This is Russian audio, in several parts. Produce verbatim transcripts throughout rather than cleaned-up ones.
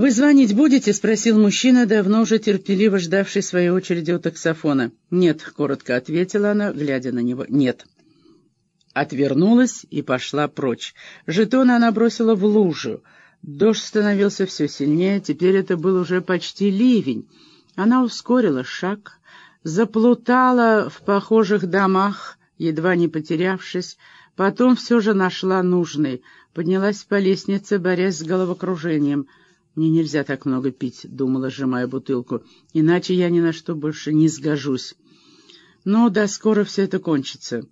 «Вы звонить будете?» — спросил мужчина, давно уже терпеливо ждавший своей очереди у таксофона. «Нет», — коротко ответила она, глядя на него. «Нет». Отвернулась и пошла прочь. Жетоны она бросила в лужу. Дождь становился все сильнее, теперь это был уже почти ливень. Она ускорила шаг, заплутала в похожих домах, едва не потерявшись, потом все же нашла нужный, поднялась по лестнице, борясь с головокружением. «Мне нельзя так много пить», — думала, сжимая бутылку, — «иначе я ни на что больше не сгожусь. Но да, скоро все это кончится».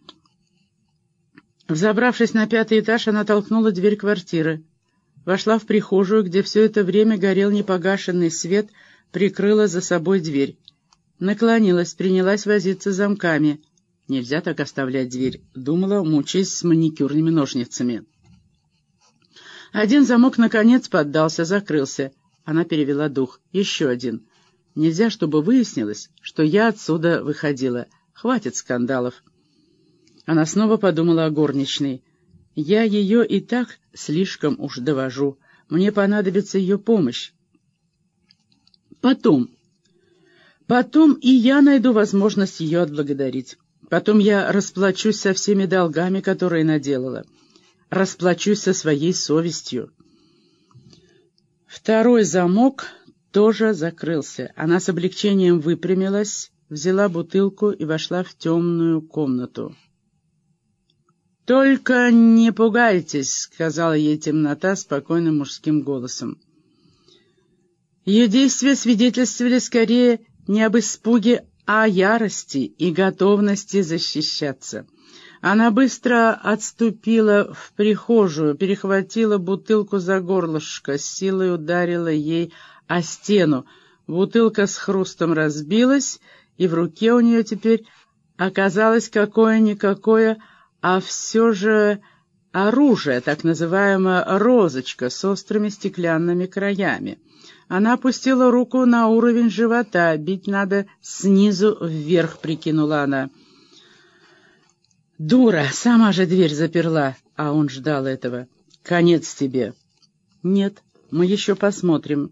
Взобравшись на пятый этаж, она толкнула дверь квартиры. Вошла в прихожую, где все это время горел непогашенный свет, прикрыла за собой дверь. Наклонилась, принялась возиться замками. «Нельзя так оставлять дверь», — думала, мучаясь с маникюрными ножницами. Один замок, наконец, поддался, закрылся. Она перевела дух. Еще один. Нельзя, чтобы выяснилось, что я отсюда выходила. Хватит скандалов. Она снова подумала о горничной. Я ее и так слишком уж довожу. Мне понадобится ее помощь. Потом. Потом и я найду возможность ее отблагодарить. Потом я расплачусь со всеми долгами, которые наделала. Расплачусь со своей совестью. Второй замок тоже закрылся. Она с облегчением выпрямилась, взяла бутылку и вошла в темную комнату. «Только не пугайтесь», — сказала ей темнота спокойным мужским голосом. Ее действия свидетельствовали скорее не об испуге, а о ярости и готовности защищаться. Она быстро отступила в прихожую, перехватила бутылку за горлышко, с силой ударила ей о стену. Бутылка с хрустом разбилась, и в руке у нее теперь оказалось какое-никакое, а все же оружие, так называемая розочка с острыми стеклянными краями. Она опустила руку на уровень живота. «Бить надо снизу вверх», — прикинула она. «Дура! Сама же дверь заперла!» А он ждал этого. «Конец тебе!» «Нет, мы еще посмотрим».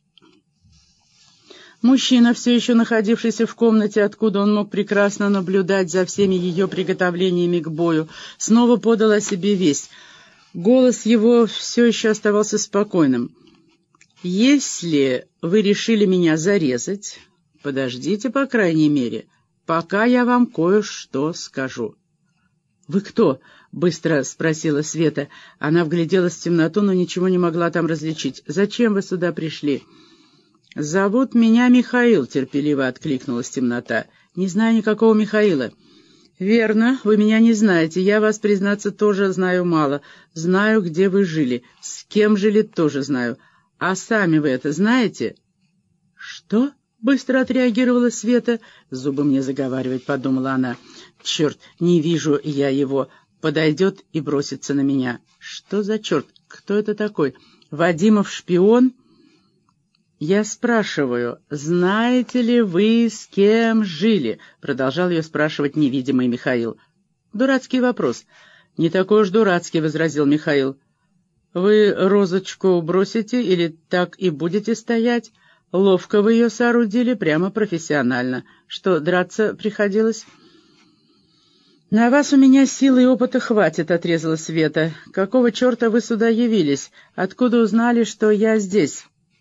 Мужчина, все еще находившийся в комнате, откуда он мог прекрасно наблюдать за всеми ее приготовлениями к бою, снова подал о себе весть. Голос его все еще оставался спокойным. «Если вы решили меня зарезать, подождите, по крайней мере, пока я вам кое-что скажу». «Вы кто?» — быстро спросила Света. Она вгляделась в темноту, но ничего не могла там различить. «Зачем вы сюда пришли?» «Зовут меня Михаил», — терпеливо откликнулась темнота. «Не знаю никакого Михаила». «Верно, вы меня не знаете. Я вас, признаться, тоже знаю мало. Знаю, где вы жили. С кем жили, тоже знаю. А сами вы это знаете?» «Что?» — быстро отреагировала Света. «Зубы мне заговаривать», — подумала она. «Черт, не вижу я его. Подойдет и бросится на меня. Что за черт? Кто это такой? Вадимов шпион?» «Я спрашиваю, знаете ли вы, с кем жили?» — продолжал ее спрашивать невидимый Михаил. «Дурацкий вопрос». «Не такой уж дурацкий», — возразил Михаил. «Вы розочку бросите или так и будете стоять? Ловко вы ее соорудили, прямо профессионально. Что, драться приходилось?» «На вас у меня силы и опыта хватит», — отрезала Света. «Какого черта вы сюда явились? Откуда узнали, что я здесь?»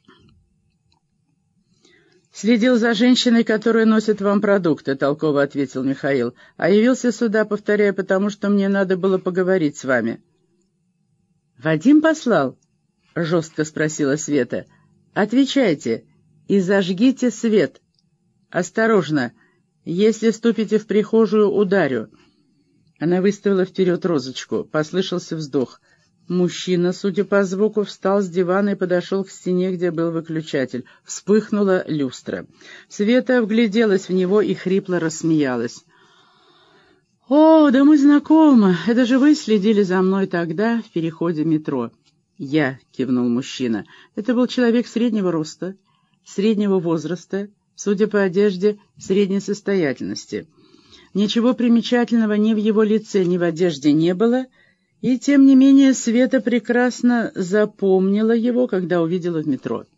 «Следил за женщиной, которая носит вам продукты», — толково ответил Михаил. «А явился сюда, повторяю, потому что мне надо было поговорить с вами». «Вадим послал?» — жестко спросила Света. «Отвечайте и зажгите свет. Осторожно, если ступите в прихожую, ударю». Она выставила вперед розочку. Послышался вздох. Мужчина, судя по звуку, встал с дивана и подошел к стене, где был выключатель. Вспыхнула люстра. Света вгляделась в него и хрипло рассмеялась. «О, да мы знакомы. Это же вы следили за мной тогда в переходе метро». «Я», — кивнул мужчина. Это был человек среднего роста, среднего возраста, судя по одежде, средней состоятельности. Ничего примечательного ни в его лице, ни в одежде не было, И тем не менее Света прекрасно запомнила его, когда увидела в метро.